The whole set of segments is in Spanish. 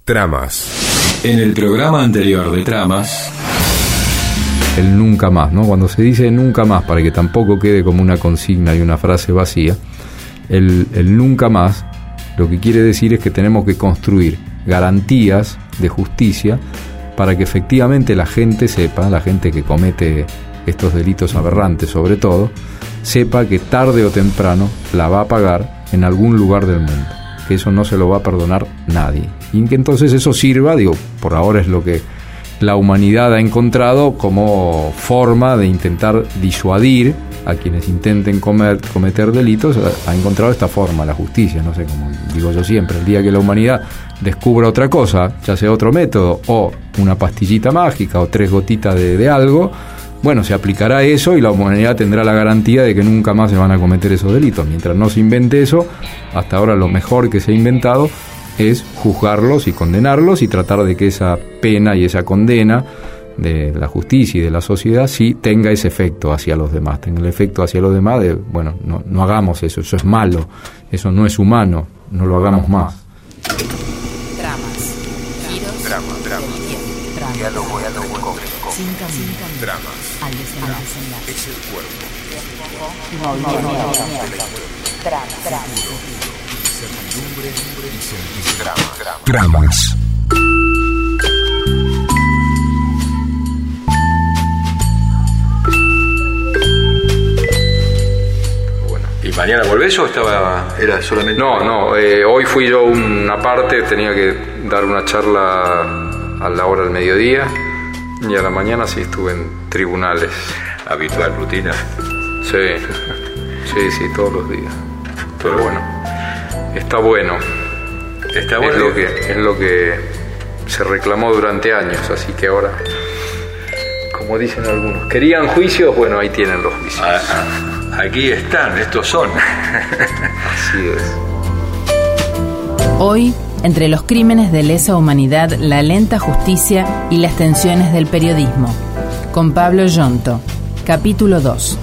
Tramas. En el programa anterior de Tramas, el nunca más, ¿no? Cuando se dice nunca más, para que tampoco quede como una consigna y una frase vacía, el nunca más lo que quiere decir es que tenemos que construir garantías de justicia para que efectivamente la gente sepa, la gente que comete estos delitos aberrantes sobre todo, sepa que tarde o temprano la va a pagar en algún lugar del mundo, que eso no se lo va a perdonar nadie, y que entonces eso sirva, digo, por ahora es lo que la humanidad ha encontrado como forma de intentar disuadir a quienes intenten cometer delitos, ha encontrado esta forma, la justicia, no sé, como digo yo siempre, el día que la humanidad descubra otra cosa, ya sea otro método, o una pastillita mágica, o 3 gotitas de algo, bueno, se aplicará eso y la humanidad tendrá la garantía de que nunca más se van a cometer esos delitos. Mientras no se invente eso, hasta ahora lo mejor que se ha inventado es juzgarlos y condenarlos y tratar de que esa pena y esa condena de la justicia y de la sociedad sí tenga ese efecto hacia los demás, tenga el efecto hacia los demás de, bueno, no hagamos eso, eso es malo, eso no es humano, no lo hagamos más. Tramas, giros, Drama. Diálogo cómico. sin camino, Tramas. al desenlace. Es el cuerpo. Certidumbre y sentido. Tramas. ¿y mañana volvés o era solamente...? No, hoy fui yo una parte, tenía que dar una charla a la hora del mediodía y a la mañana sí estuve en tribunales. Habitual rutina. Sí, todos los días. Pero bueno, está bueno. Está bueno. Es lo que se reclamó durante años, así que ahora, como dicen algunos, ¿querían juicios? Bueno, ahí tienen los juicios. Aquí están, estos son. Así es. Hoy, entre los crímenes de lesa humanidad, la lenta justicia y las tensiones del periodismo, con Pablo Yonto, capítulo 2.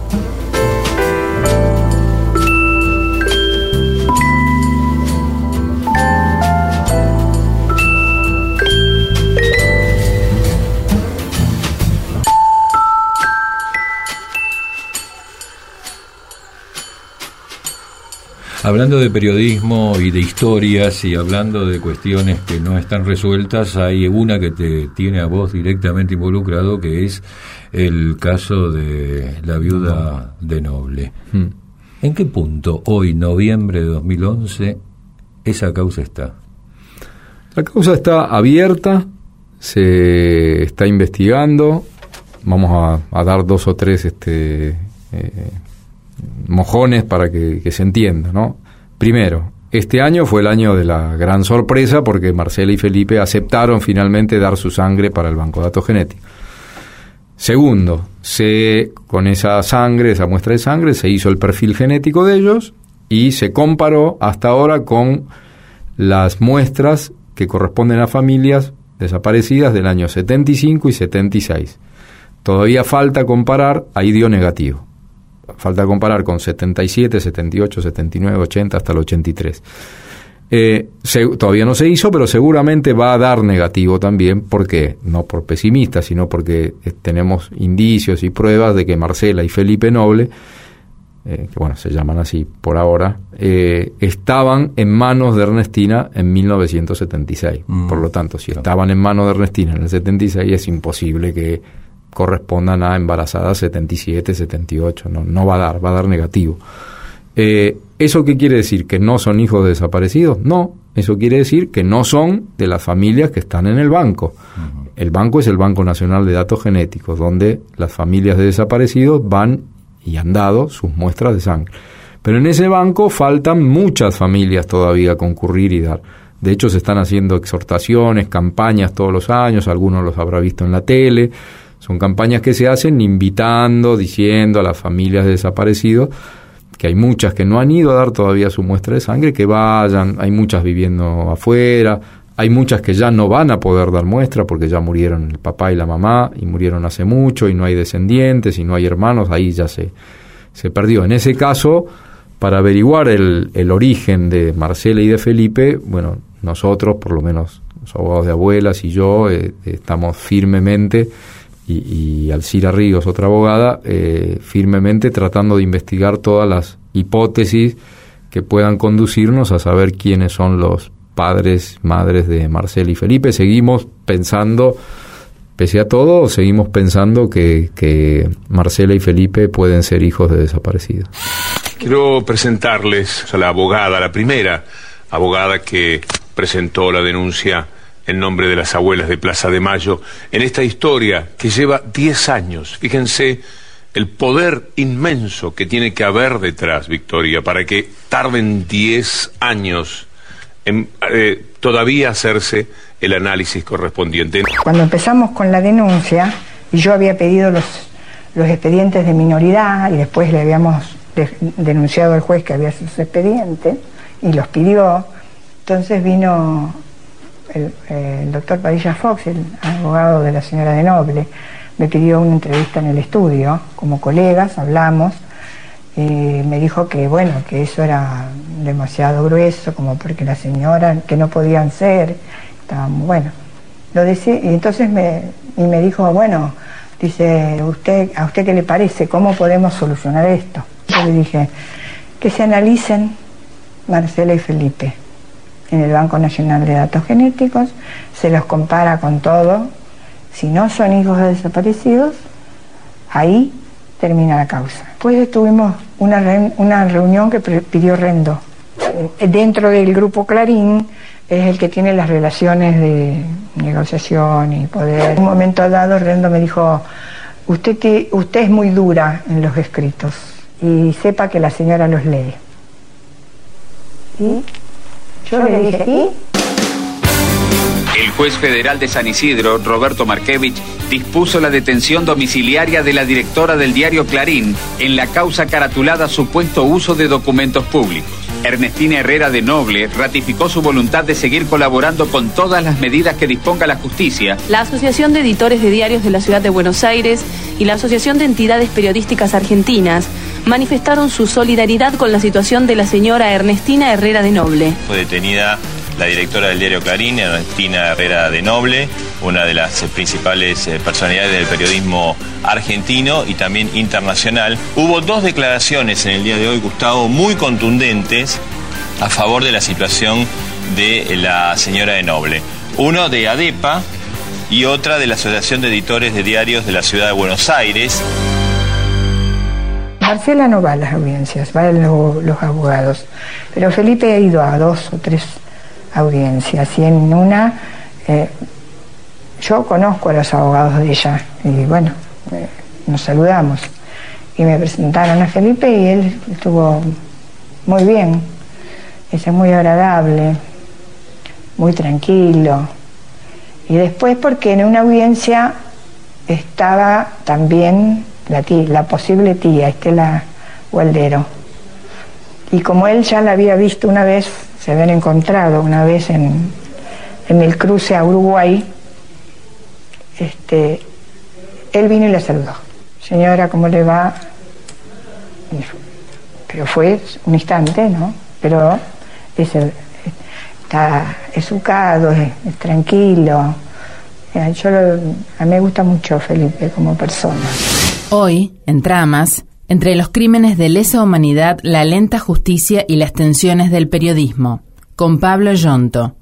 Hablando de periodismo y de historias y hablando de cuestiones que no están resueltas, hay una que te tiene a vos directamente involucrado, que es el caso de la viuda de Noble. ¿En qué punto hoy, noviembre de 2011, esa causa está? La causa está abierta, se está investigando, vamos a dar 2 o 3 mojones para que se entienda, ¿no? Primero, este año fue el año de la gran sorpresa porque Marcela y Felipe aceptaron finalmente dar su sangre para el banco de datos genéticos. Segundo, con esa sangre, esa muestra de sangre, se hizo el perfil genético de ellos y se comparó hasta ahora con las muestras que corresponden a familias desaparecidas del año 75 y 76. Todavía falta comparar, ahí dio negativo. Falta comparar con 77, 78, 79, 80 hasta el 83. Todavía no se hizo, pero seguramente va a dar negativo también. ¿Por qué? No por pesimista, sino porque tenemos indicios y pruebas de que Marcela y Felipe Noble, que bueno, se llaman así por ahora, estaban en manos de Ernestina en 1976. Por lo tanto, si estaban en manos de Ernestina en el 76, es imposible que correspondan a embarazadas 77, 78, no va a dar negativo. ¿Eso qué quiere decir? ¿Que no son hijos de desaparecidos? No, eso quiere decir que no son de las familias que están en el banco. El banco es el Banco Nacional de Datos Genéticos, donde las familias de desaparecidos van y han dado sus muestras de sangre. Pero en ese banco faltan muchas familias todavía a concurrir y dar. De hecho, se están haciendo exhortaciones, campañas todos los años, algunos los habrá visto en la tele. Son campañas que se hacen invitando, diciendo a las familias de desaparecidos, que hay muchas que no han ido a dar todavía su muestra de sangre, que vayan, hay muchas viviendo afuera, hay muchas que ya no van a poder dar muestra porque ya murieron el papá y la mamá, y murieron hace mucho, y no hay descendientes, y no hay hermanos, ahí ya se perdió. En ese caso, para averiguar el origen de Marcela y de Felipe, bueno, nosotros, por lo menos los abogados de Abuelas y yo, estamos firmemente, y Alcira Ríos, otra abogada, firmemente tratando de investigar todas las hipótesis que puedan conducirnos a saber quiénes son los padres, madres de Marcela y Felipe. Seguimos pensando, pese a todo, seguimos pensando que Marcela y Felipe pueden ser hijos de desaparecidos. Quiero presentarles a la abogada, la primera abogada que presentó la denuncia en nombre de las Abuelas de Plaza de Mayo en esta historia que lleva 10 años. Fíjense el poder inmenso que tiene que haber detrás, Victoria, para que tarden 10 años en todavía hacerse el análisis correspondiente. Cuando empezamos con la denuncia, y yo había pedido los expedientes de minoridad, y después le habíamos denunciado al juez que había sus expedientes, y los pidió, entonces vino el doctor Padilla Fox, el abogado de la señora de Noble, me pidió una entrevista en el estudio, como colegas, hablamos, y me dijo que bueno, que eso era demasiado grueso, como porque la señora, que no podían ser, estaban, bueno, lo decía, y entonces me dijo, bueno, dice, ¿a usted qué le parece? ¿Cómo podemos solucionar esto? Yo le dije, que se analicen Marcela y Felipe en el Banco Nacional de Datos Genéticos, se los compara con todo, si no son hijos de desaparecidos, ahí termina la causa. Después tuvimos una reunión que pidió Rendo. Dentro del grupo Clarín es el que tiene las relaciones de negociación y poder. En un momento dado Rendo me dijo, usted es muy dura en los escritos y sepa que la señora los lee. ¿Y? Yo le dije, ¿y? El juez federal de San Isidro, Roberto Markevich, dispuso la detención domiciliaria de la directora del diario Clarín en la causa caratulada supuesto uso de documentos públicos. Ernestina Herrera de Noble ratificó su voluntad de seguir colaborando con todas las medidas que disponga la justicia. La Asociación de Editores de Diarios de la Ciudad de Buenos Aires y la Asociación de Entidades Periodísticas Argentinas manifestaron su solidaridad con la situación de la señora Ernestina Herrera de Noble. Fue detenida la directora del diario Clarín, Ernestina Herrera de Noble, una de las principales personalidades del periodismo argentino y también internacional. Hubo 2 declaraciones en el día de hoy, Gustavo, muy contundentes a favor de la situación de la señora de Noble. Uno de ADEPA y otra de la Asociación de Editores de Diarios de la Ciudad de Buenos Aires. Marcela no va a las audiencias, van los abogados, pero Felipe ha ido a 2 o 3 audiencias, y en una yo conozco a los abogados de ella y bueno, nos saludamos y me presentaron a Felipe y él estuvo muy bien, es muy agradable, muy tranquilo. Y después porque en una audiencia estaba también la posible tía Estela Gualdero, y como él ya la había visto una vez, se habían encontrado una vez en el cruce a Uruguay, él vino y la saludó. Señora, ¿cómo le va? Pero fue un instante, ¿no? Pero está educado, es tranquilo. A mí me gusta mucho Felipe como persona. Hoy, en Tramas, entre los crímenes de lesa humanidad, la lenta justicia y las tensiones del periodismo, con Pablo Yonto.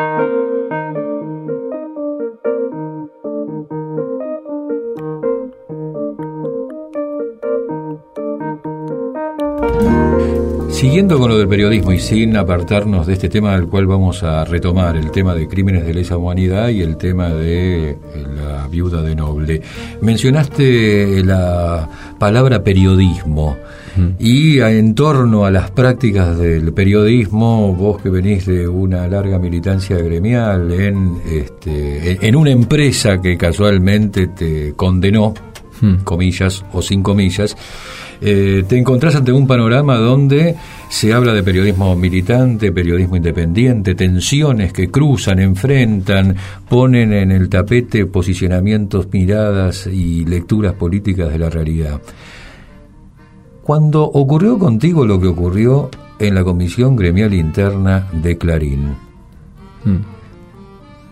Siguiendo con lo del periodismo y sin apartarnos de este tema del cual vamos a retomar, el tema de crímenes de lesa humanidad y el tema de la viuda de Noble, mencionaste la palabra periodismo y en torno a las prácticas del periodismo, vos que venís de una larga militancia gremial en una empresa que casualmente te condenó, comillas o sin comillas, te encontrás ante un panorama donde se habla de periodismo militante, periodismo independiente, tensiones que cruzan, enfrentan, ponen en el tapete posicionamientos, miradas y lecturas políticas de la realidad. Cuando ocurrió contigo lo que ocurrió en la comisión gremial interna de Clarín,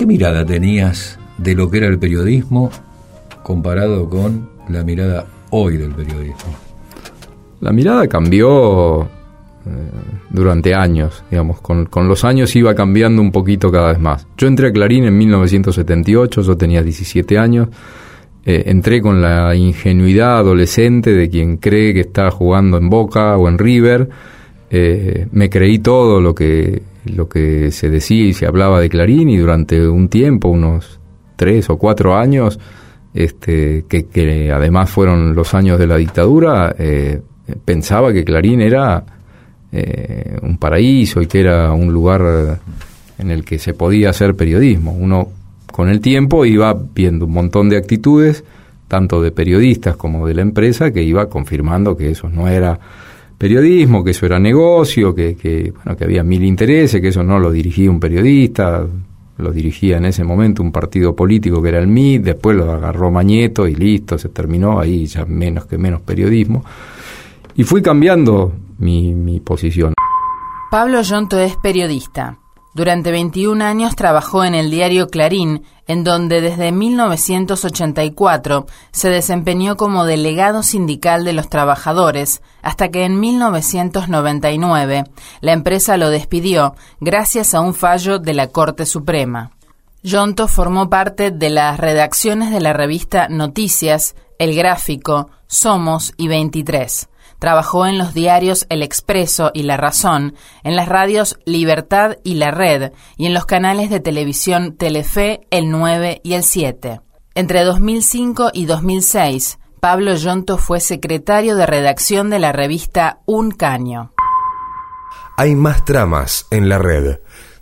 ¿qué mirada tenías de lo que era el periodismo comparado con la mirada hoy del periodismo? La mirada cambió durante años, digamos, con los años iba cambiando un poquito cada vez más. Yo entré a Clarín en 1978, yo tenía 17 años, entré con la ingenuidad adolescente de quien cree que está jugando en Boca o en River, me creí todo lo que se decía y se hablaba de Clarín, y durante un tiempo, unos 3 o 4 años, que además fueron los años de la dictadura, pensaba que Clarín era un paraíso y que era un lugar en el que se podía hacer periodismo. Uno con el tiempo iba viendo un montón de actitudes, tanto de periodistas como de la empresa, que iba confirmando que eso no era periodismo, que eso era negocio, que había mil intereses, que eso no lo dirigía un periodista, lo dirigía en ese momento un partido político que era el MIT, después lo agarró Mañeto y listo, se terminó ahí, ya menos periodismo. Y fui cambiando mi posición. Pablo Yonto es periodista. Durante 21 años trabajó en el diario Clarín, en donde desde 1984 se desempeñó como delegado sindical de los trabajadores, hasta que en 1999 la empresa lo despidió gracias a un fallo de la Corte Suprema. Yonto formó parte de las redacciones de la revista Noticias, El Gráfico, Somos y 23. Trabajó en los diarios El Expreso y La Razón, en las radios Libertad y La Red, y en los canales de televisión Telefe, El 9 y El 7. Entre 2005 y 2006, Pablo Yonto fue secretario de redacción de la revista Un Caño. Hay más tramas en la red.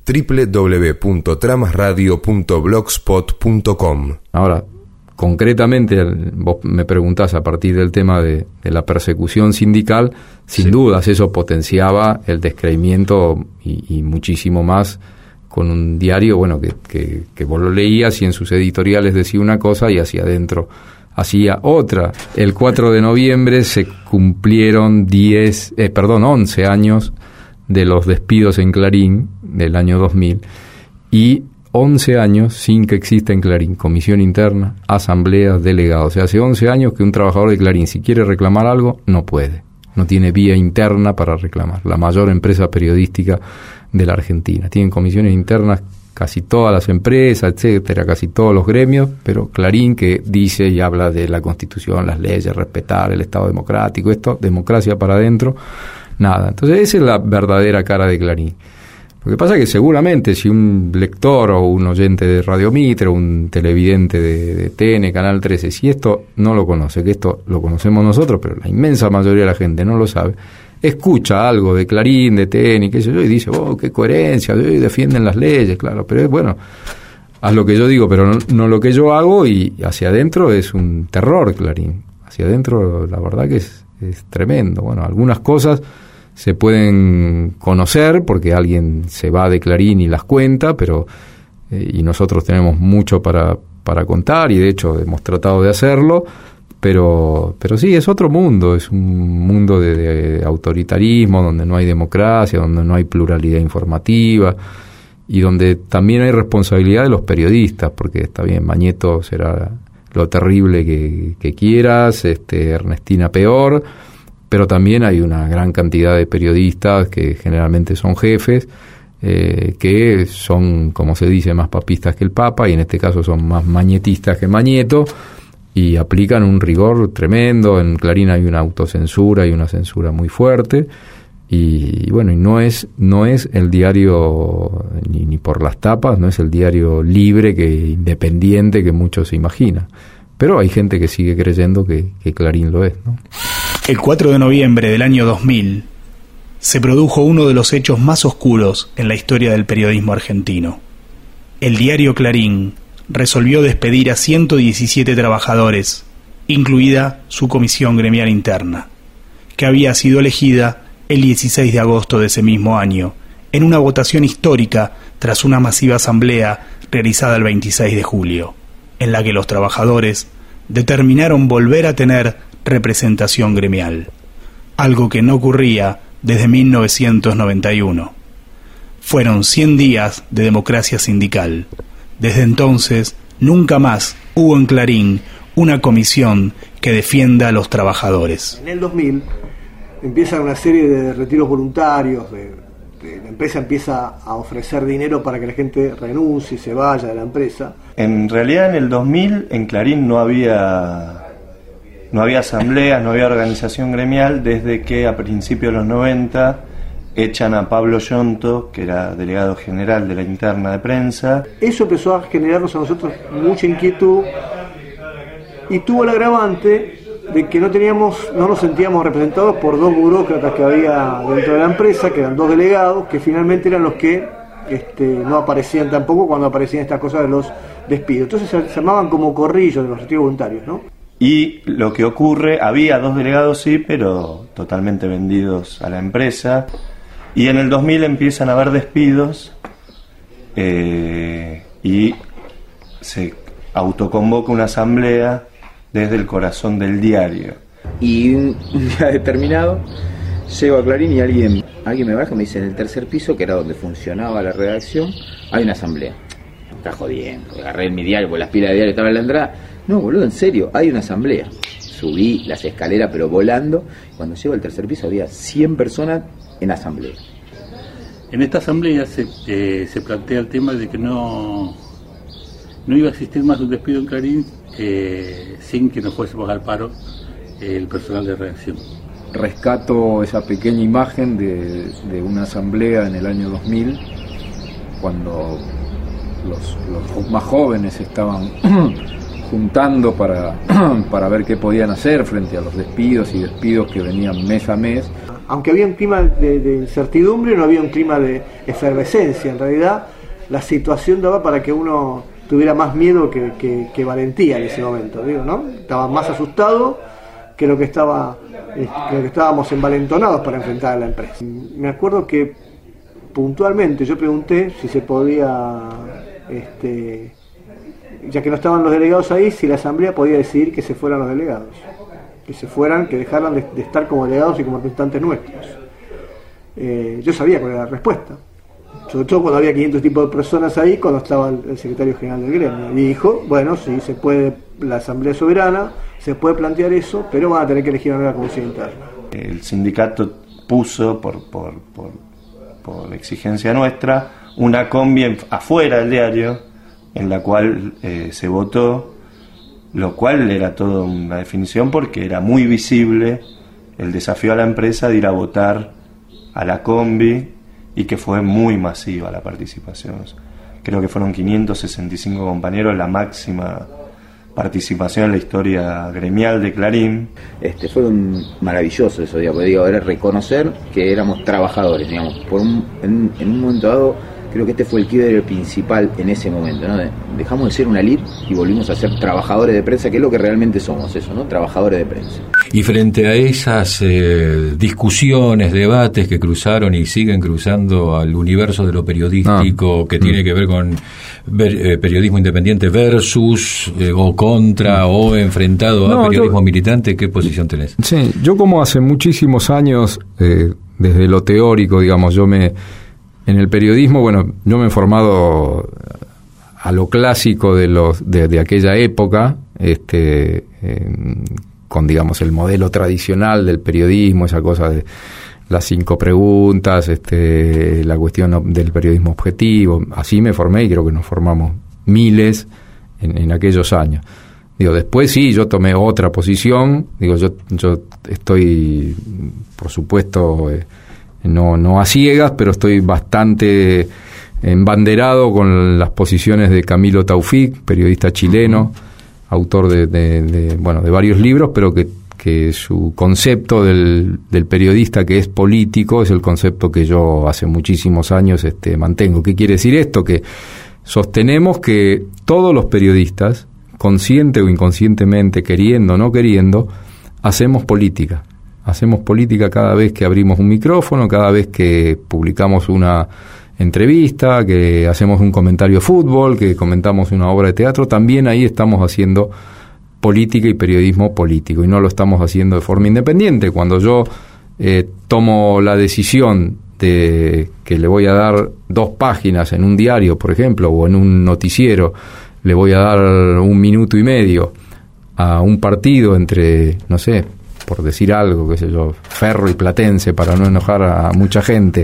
www.tramasradio.blogspot.com. Ahora, concretamente, vos me preguntás a partir del tema de la persecución sindical, sin dudas eso potenciaba el descreimiento y muchísimo más con un diario, bueno, que vos lo leías y en sus editoriales decía una cosa y hacia adentro hacía otra. El 4 de noviembre se cumplieron 11 años de los despidos en Clarín del año 2000 y 11 años sin que exista en Clarín comisión interna, asambleas, delegados. O sea, hace 11 años que un trabajador de Clarín, si quiere reclamar algo, no puede. No tiene vía interna para reclamar. La mayor empresa periodística de la Argentina. Tienen comisiones internas casi todas las empresas, etcétera, casi todos los gremios, pero Clarín, que dice y habla de la Constitución, las leyes, respetar el Estado democrático, esto, democracia para adentro, nada. Entonces esa es la verdadera cara de Clarín. Lo que pasa es que seguramente si un lector o un oyente de Radio Mitre o un televidente de TN, Canal 13, si esto no lo conoce, que esto lo conocemos nosotros, pero la inmensa mayoría de la gente no lo sabe, escucha algo de Clarín, de TN y qué sé yo, y dice, oh, qué coherencia, defienden las leyes, claro, pero es bueno, haz lo que yo digo, pero no lo que yo hago, y hacia adentro es un terror Clarín. Hacia adentro la verdad que es tremendo. Bueno, algunas cosas se pueden conocer porque alguien se va de Clarín y las cuenta, pero y nosotros tenemos mucho para contar y de hecho hemos tratado de hacerlo, pero sí, es otro mundo, es un mundo de autoritarismo, donde no hay democracia, donde no hay pluralidad informativa y donde también hay responsabilidad de los periodistas, porque está bien, Mañeto será lo terrible que quieras, Ernestina peor, pero también hay una gran cantidad de periodistas que generalmente son jefes, que son, como se dice, más papistas que el Papa, y en este caso son más mañetistas que Mañeto, y aplican un rigor tremendo. En Clarín hay una autocensura y una censura muy fuerte, y bueno, y no es el diario, ni por las tapas, no es el diario libre, independiente que muchos se imaginan. Pero hay gente que sigue creyendo que Clarín lo es, ¿no? El 4 de noviembre del año 2000 se produjo uno de los hechos más oscuros en la historia del periodismo argentino. El diario Clarín resolvió despedir a 117 trabajadores, incluida su comisión gremial interna, que había sido elegida el 16 de agosto de ese mismo año, en una votación histórica tras una masiva asamblea realizada el 26 de julio, en la que los trabajadores determinaron volver a tener representación gremial, algo que no ocurría desde 1991. Fueron 100 días de democracia sindical, Desde entonces, nunca más hubo en Clarín una comisión que defienda a los trabajadores. En el 2000 empiezan una serie de retiros voluntarios, la empresa empieza a ofrecer dinero para que la gente renuncie, se vaya de la empresa. En realidad en el 2000 en Clarín no había asambleas, no había organización gremial, desde que a principios de los 90 echan a Pablo Yonto, que era delegado general de la interna de prensa. Eso empezó a generarnos a nosotros mucha inquietud y tuvo el agravante de que no nos sentíamos representados por dos burócratas que había dentro de la empresa, que eran dos delegados, que finalmente eran los que no aparecían tampoco cuando aparecían estas cosas de los despidos. Entonces se llamaban como corrillos de los retiros voluntarios, ¿no? Y lo que ocurre, había dos delegados sí, pero totalmente vendidos a la empresa, y en el 2000 empiezan a haber despidos y se autoconvoca una asamblea desde el corazón del diario. Y un día determinado llego a Clarín y alguien me baja y me dice: en el tercer piso, que era donde funcionaba la redacción, hay una asamblea. Está jodiendo. Agarré mi diario, porque las pilas de diario estaban en la entrada. No, boludo, en serio, hay una asamblea. Subí las escaleras pero volando. Cuando llego al tercer piso había 100 personas en asamblea. En esta asamblea se plantea el tema de que no iba a existir más un despido en Clarín sin que nos fuésemos al paro el personal de redacción. Rescato esa pequeña imagen de una asamblea en el año 2000, cuando los más jóvenes estaban juntando para ver qué podían hacer frente a los despidos que venían mes a mes. Aunque había un clima de incertidumbre, no había un clima de efervescencia. En realidad la situación daba para que uno tuviera más miedo que valentía en ese momento, digo, ¿no? Estaba más asustado que lo que estábamos envalentonados para enfrentar a la empresa. Me acuerdo que puntualmente yo pregunté si se podía, ya que no estaban los delegados ahí, si la asamblea podía decidir que se fueran los delegados, que dejaran de estar como delegados y como representantes nuestros. Yo sabía cuál era la respuesta, sobre todo cuando había 500 tipos de personas ahí, cuando estaba el secretario general del gremio, y dijo: bueno, sí, se puede, la asamblea soberana, se puede plantear eso, pero van a tener que elegir una nueva comisión interna. El sindicato puso, por exigencia nuestra, una combi afuera del diario, en la cual se votó, lo cual era toda una definición, porque era muy visible el desafío a la empresa de ir a votar a la combi, y que fue muy masiva la participación. Creo que fueron 565 compañeros, la máxima participación en la historia gremial de Clarín. Fueron maravillosos esos días, porque era reconocer que éramos trabajadores, digamos. En un momento dado, creo que este fue el quiebre principal en ese momento, ¿no? Dejamos de ser una elite y volvimos a ser trabajadores de prensa, que es lo que realmente somos, eso, ¿no? Trabajadores de prensa. Y frente a esas discusiones, debates que cruzaron y siguen cruzando al universo de lo periodístico, que tiene que ver con periodismo independiente versus o contra o enfrentado a periodismo militante, ¿qué posición tenés? Sí, yo como hace muchísimos años, desde lo teórico, digamos, en el periodismo, bueno, yo me he formado a lo clásico de aquella época, con, digamos, el modelo tradicional del periodismo, esa cosa de las 5 preguntas, la cuestión del periodismo objetivo. Así me formé y creo que nos formamos miles en aquellos años. Digo, después sí, yo tomé otra posición. Digo, yo estoy, por supuesto, no a ciegas, pero estoy bastante embanderado con las posiciones de Camilo Taufik, periodista chileno, autor de varios libros, pero que su concepto del periodista que es político es el concepto que yo hace muchísimos años mantengo. ¿Qué quiere decir esto? Que sostenemos que todos los periodistas, consciente o inconscientemente, queriendo o no queriendo, hacemos política. Hacemos política cada vez que abrimos un micrófono, cada vez que publicamos una entrevista, que hacemos un comentario de fútbol, que comentamos una obra de teatro. También ahí estamos haciendo política y periodismo político, y no lo estamos haciendo de forma independiente. Cuando yo tomo la decisión de que le voy a dar 2 páginas en un diario, por ejemplo, o en un noticiero, le voy a dar 1 minuto y medio a un partido entre, no sé, por decir algo, qué sé yo, Ferro y Platense, para no enojar a mucha gente,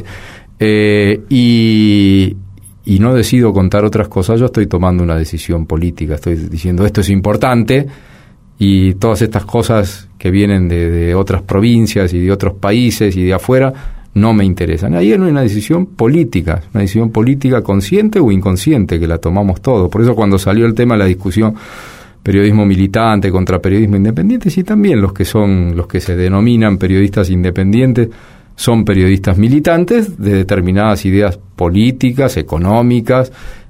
y no decido contar otras cosas, yo estoy tomando una decisión política, estoy diciendo esto es importante, y todas estas cosas que vienen de otras provincias y de otros países y de afuera no me interesan. Ahí no hay una decisión política consciente o inconsciente, que la tomamos todos. Por eso cuando salió el tema de la discusión periodismo militante contra periodismo independiente, sí, también los que se denominan periodistas independientes son periodistas militantes de determinadas ideas políticas, económicas,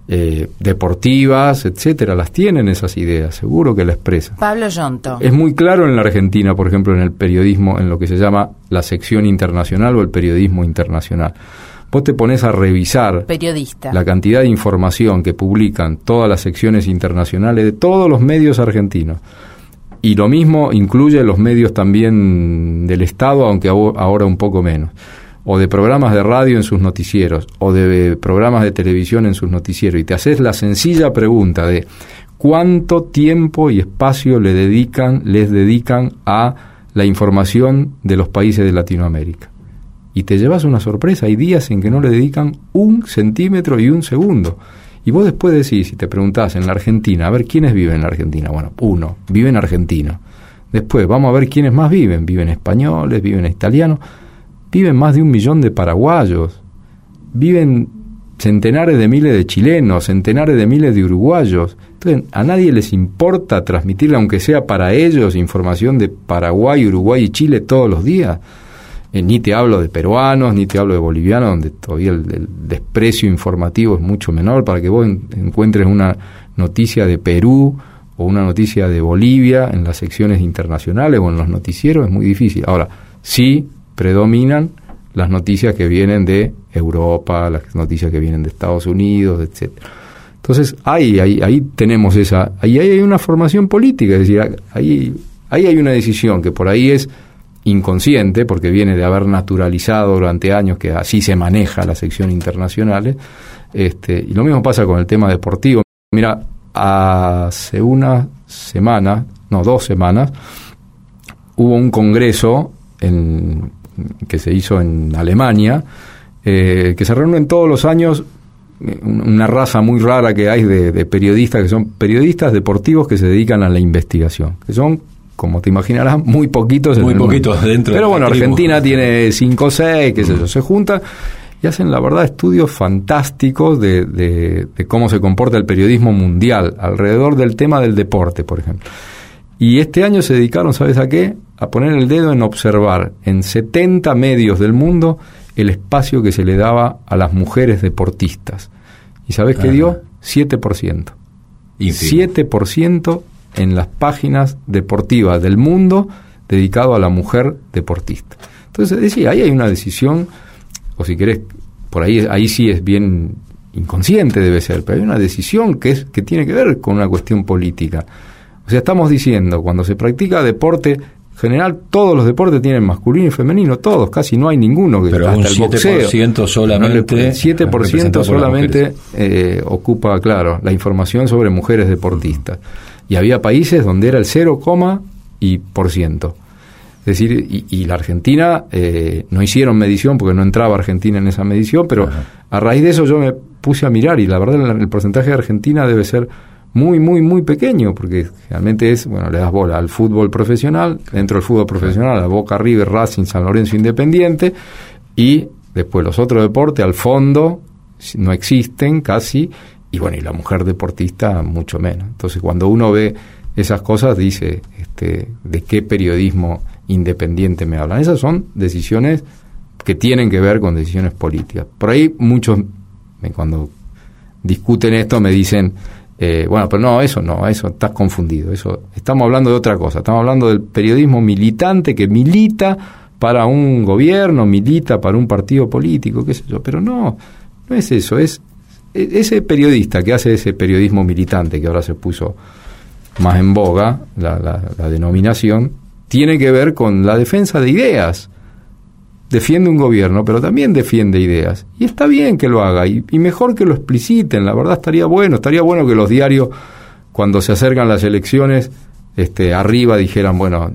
deportivas, etcétera. Las tienen esas ideas, seguro que la expresan. Pablo Yonto. Es muy claro en la Argentina, por ejemplo, en el periodismo, en lo que se llama la sección internacional o el periodismo internacional. Vos te pones a revisar la cantidad de información que publican todas las secciones internacionales de todos los medios argentinos. Y lo mismo incluye los medios también del Estado, aunque ahora un poco menos. O de programas de radio en sus noticieros, o de programas de televisión en sus noticieros, y te haces la sencilla pregunta de ¿cuánto tiempo y espacio les dedican a la información de los países de Latinoamérica? Y te llevas una sorpresa, hay días en que no le dedican 1 centímetro y 1 segundo. Y vos después decís, si te preguntás en la Argentina, a ver, ¿quiénes viven en la Argentina? Bueno, 1, viven argentinos. Después, vamos a ver quiénes más viven. Viven españoles, viven italianos. Viven más de 1 millón de paraguayos, viven centenares de miles de chilenos, centenares de miles de uruguayos. Entonces, a nadie les importa transmitirle, aunque sea para ellos, información de Paraguay, Uruguay y Chile todos los días. Ni te hablo de peruanos, ni te hablo de bolivianos, donde todavía el desprecio informativo es mucho menor. Para que vos encuentres una noticia de Perú o una noticia de Bolivia en las secciones internacionales o en los noticieros es muy difícil. Ahora, sí predominan las noticias que vienen de Europa, las noticias que vienen de Estados Unidos, etcétera. Entonces, ahí tenemos ahí hay una formación política, es decir, ahí hay una decisión que por ahí es inconsciente, porque viene de haber naturalizado durante años que así se maneja la sección internacional, y lo mismo pasa con el tema deportivo. Mira, hace 2 semanas, hubo un congreso que se hizo en Alemania, que se reúnen todos los años una raza muy rara que hay de periodistas, que son periodistas deportivos que se dedican a la investigación, que son, como te imaginarás, muy poquitos dentro. Pero bueno, Argentina tiene 5 o 6, qué sé yo, se juntan y hacen, la verdad, estudios fantásticos de cómo se comporta el periodismo mundial alrededor del tema del deporte, por ejemplo. Y este año se dedicaron, ¿sabes a qué? A poner el dedo en observar en 70 medios del mundo el espacio que se le daba a las mujeres deportistas. ¿Y sabes qué dio? 7%. 7% en las páginas deportivas del mundo dedicado a la mujer deportista. Entonces, decía, ahí hay una decisión, o si querés, por ahí sí es bien inconsciente debe ser, pero hay una decisión que tiene que ver con una cuestión política. O sea, estamos diciendo, cuando se practica deporte, en general todos los deportes tienen masculino y femenino, todos, casi no hay ninguno, que pero hasta un 7% solamente, 7% solamente ocupa, claro, la información sobre mujeres deportistas. Y había países donde era el 0,% Es decir, y la Argentina, no hicieron medición porque no entraba Argentina en esa medición, pero a raíz de eso yo me puse a mirar y la verdad el porcentaje de Argentina debe ser muy, muy, muy pequeño, porque realmente le das bola al fútbol profesional, dentro del fútbol profesional a Boca, River, Racing, San Lorenzo, Independiente, y después los otros deportes al fondo no existen casi, y bueno, y la mujer deportista mucho menos. Entonces cuando uno ve esas cosas dice, ¿de qué periodismo independiente me hablan? Esas son decisiones que tienen que ver con decisiones políticas. Por ahí muchos, cuando discuten esto, me dicen, pero eso estás confundido, estamos hablando de otra cosa, estamos hablando del periodismo militante que milita para un gobierno, milita para un partido político, qué sé yo, pero no es eso, es ese periodista que hace ese periodismo militante, que ahora se puso más en boga la denominación, tiene que ver con la defensa de ideas, defiende un gobierno, pero también defiende ideas. Y está bien que lo haga, y mejor que lo expliciten. La verdad estaría bueno que los diarios, cuando se acercan las elecciones, arriba dijeran, bueno,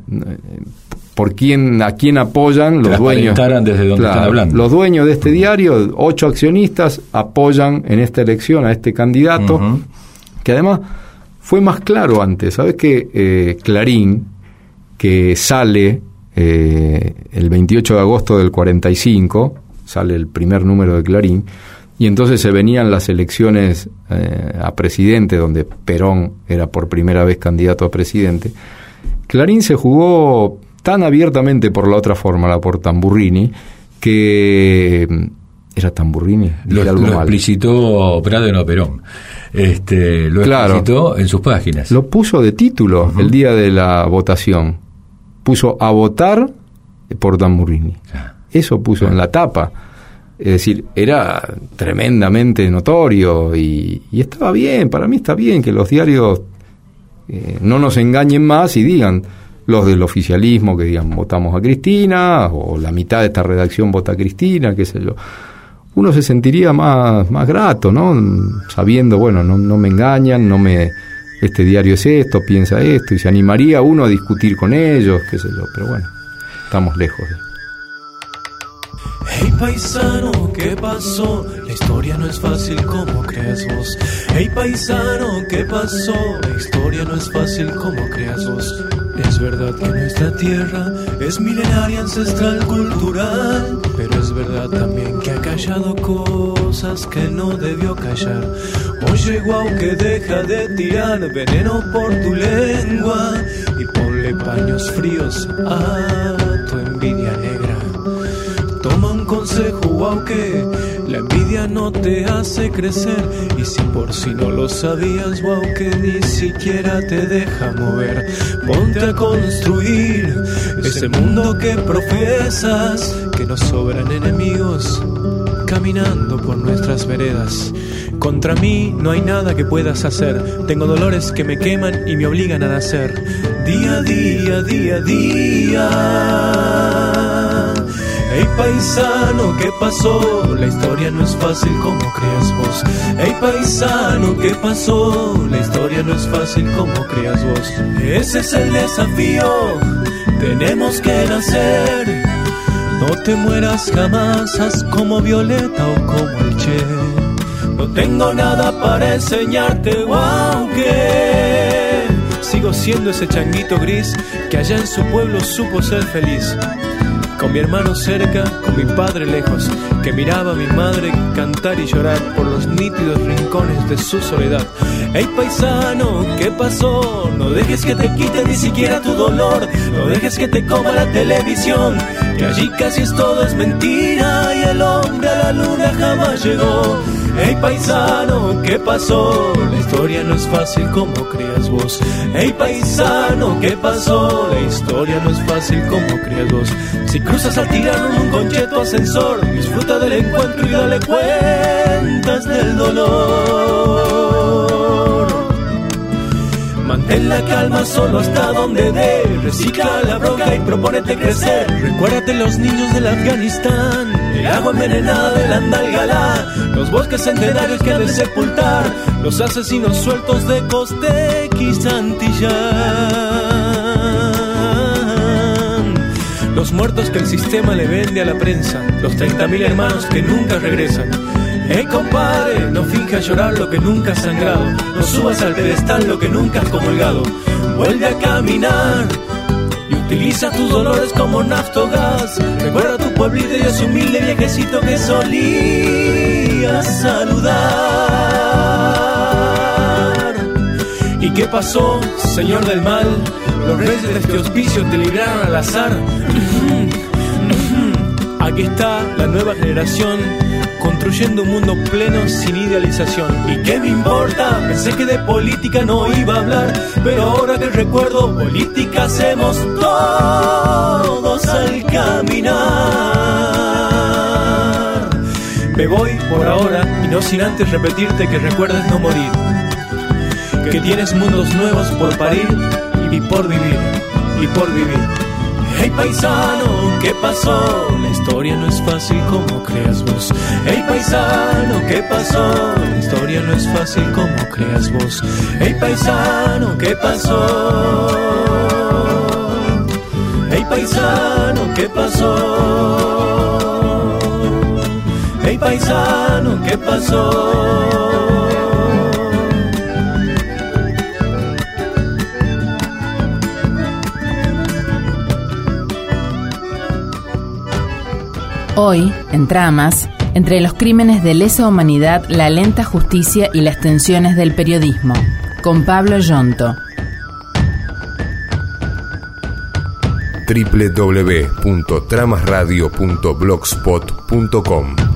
a quién apoyan los dueños. Desde donde están hablando. Los dueños de este diario, 8 accionistas, apoyan en esta elección a este candidato, que además fue más claro antes. ¿Sabes que Clarín, que sale el 28 de agosto del 45, sale el primer número de Clarín, y entonces se venían las elecciones a presidente, donde Perón era por primera vez candidato a presidente? Clarín se jugó tan abiertamente por la otra fórmula, por Tamburrini, que era Tamburrini, lo explicitó Prado, no Perón. Lo explicitó en sus páginas. Lo puso de título el día de la votación. Puso a votar por Tamburrini. Eso puso en la tapa. Es decir, era tremendamente notorio y estaba bien. Para mí está bien que los diarios no nos engañen más y digan, los del oficialismo que digan votamos a Cristina, o la mitad de esta redacción vota a Cristina, qué sé yo. Uno se sentiría más grato, ¿no? Sabiendo, bueno, no me engañan, este diario es esto, piensa esto, y se animaría uno a discutir con ellos, qué sé yo, pero bueno, estamos lejos. Hey paisano, ¿qué pasó? La historia no es fácil como creas vos. Hey paisano, ¿qué pasó? La historia no es fácil como creas vos. Es verdad que nuestra tierra es milenaria, ancestral, cultural, pero es verdad también que ha callado cosas que no debió callar. Oye, guau, que deja de tirar veneno por tu lengua y ponle paños fríos a tu envidia negra. Toma un consejo, guau, que la envidia no te hace crecer, y si por si no lo sabías, guau, que ni siquiera te deja mover. Ponte a construir ese mundo que profesas, que nos sobran enemigos caminando por nuestras veredas. Contra mí no hay nada que puedas hacer, tengo dolores que me queman y me obligan a nacer. Día a día, día a día. Hey paisano, ¿qué pasó? La historia no es fácil como creas vos. Hey paisano, ¿qué pasó? La historia no es fácil como creas vos. Ese es el desafío, tenemos que nacer. No te mueras jamás, haz como Violeta o como el Che. No tengo nada para enseñarte, wow, que sigo siendo ese changuito gris que allá en su pueblo supo ser feliz. Con mi hermano cerca, con mi padre lejos, que miraba a mi madre cantar y llorar por los nítidos rincones de su soledad. Hey paisano, ¿qué pasó? No dejes que te quite ni siquiera tu dolor, no dejes que te coma la televisión, que allí casi todo es mentira y el hombre a la luna jamás llegó. Hey paisano, ¿qué pasó? La historia no es fácil como creas vos. Hey paisano, ¿qué pasó? La historia no es fácil como creas vos. Si cruzas al tirano en un concheto ascensor, disfruta del encuentro y dale cuentas del dolor. Mantén la calma solo hasta donde dé, recicla la bronca y propónete crecer. Recuérdate los niños del Afganistán, el agua envenenada del Andalgalá, los bosques centenarios que han de sepultar los asesinos sueltos de Costequistantillán, los muertos que el sistema le vende a la prensa, los 30.000 hermanos que nunca regresan. Compadre, no finjas llorar lo que nunca has sangrado, no subas al pedestal lo que nunca has comulgado. Vuelve a caminar y utiliza tus dolores como naftogás. Recuerda tu pueblito y ese humilde viejecito que solía saludar. ¿Y qué pasó, señor del mal? Los reyes de este hospicio te libraron al azar. Aquí está la nueva generación, construyendo un mundo pleno sin idealización. ¿Y qué me importa? Pensé que de política no iba a hablar, pero ahora que recuerdo, política hacemos todos al caminar. Me voy por ahora y no sin antes repetirte que recuerdes no morir, que tienes mundos nuevos por parir y por vivir, y por vivir. Hey paisano, ¿qué pasó? La historia no es fácil como creas vos. Hey paisano, ¿qué pasó? La historia no es fácil como creas vos. Hey paisano, ¿qué pasó? Hey paisano, ¿qué pasó? Hey paisano, ¿qué pasó? Hoy, en Tramas, entre los crímenes de lesa humanidad, la lenta justicia y las tensiones del periodismo, con Pablo Yonto. www.tramasradio.blogspot.com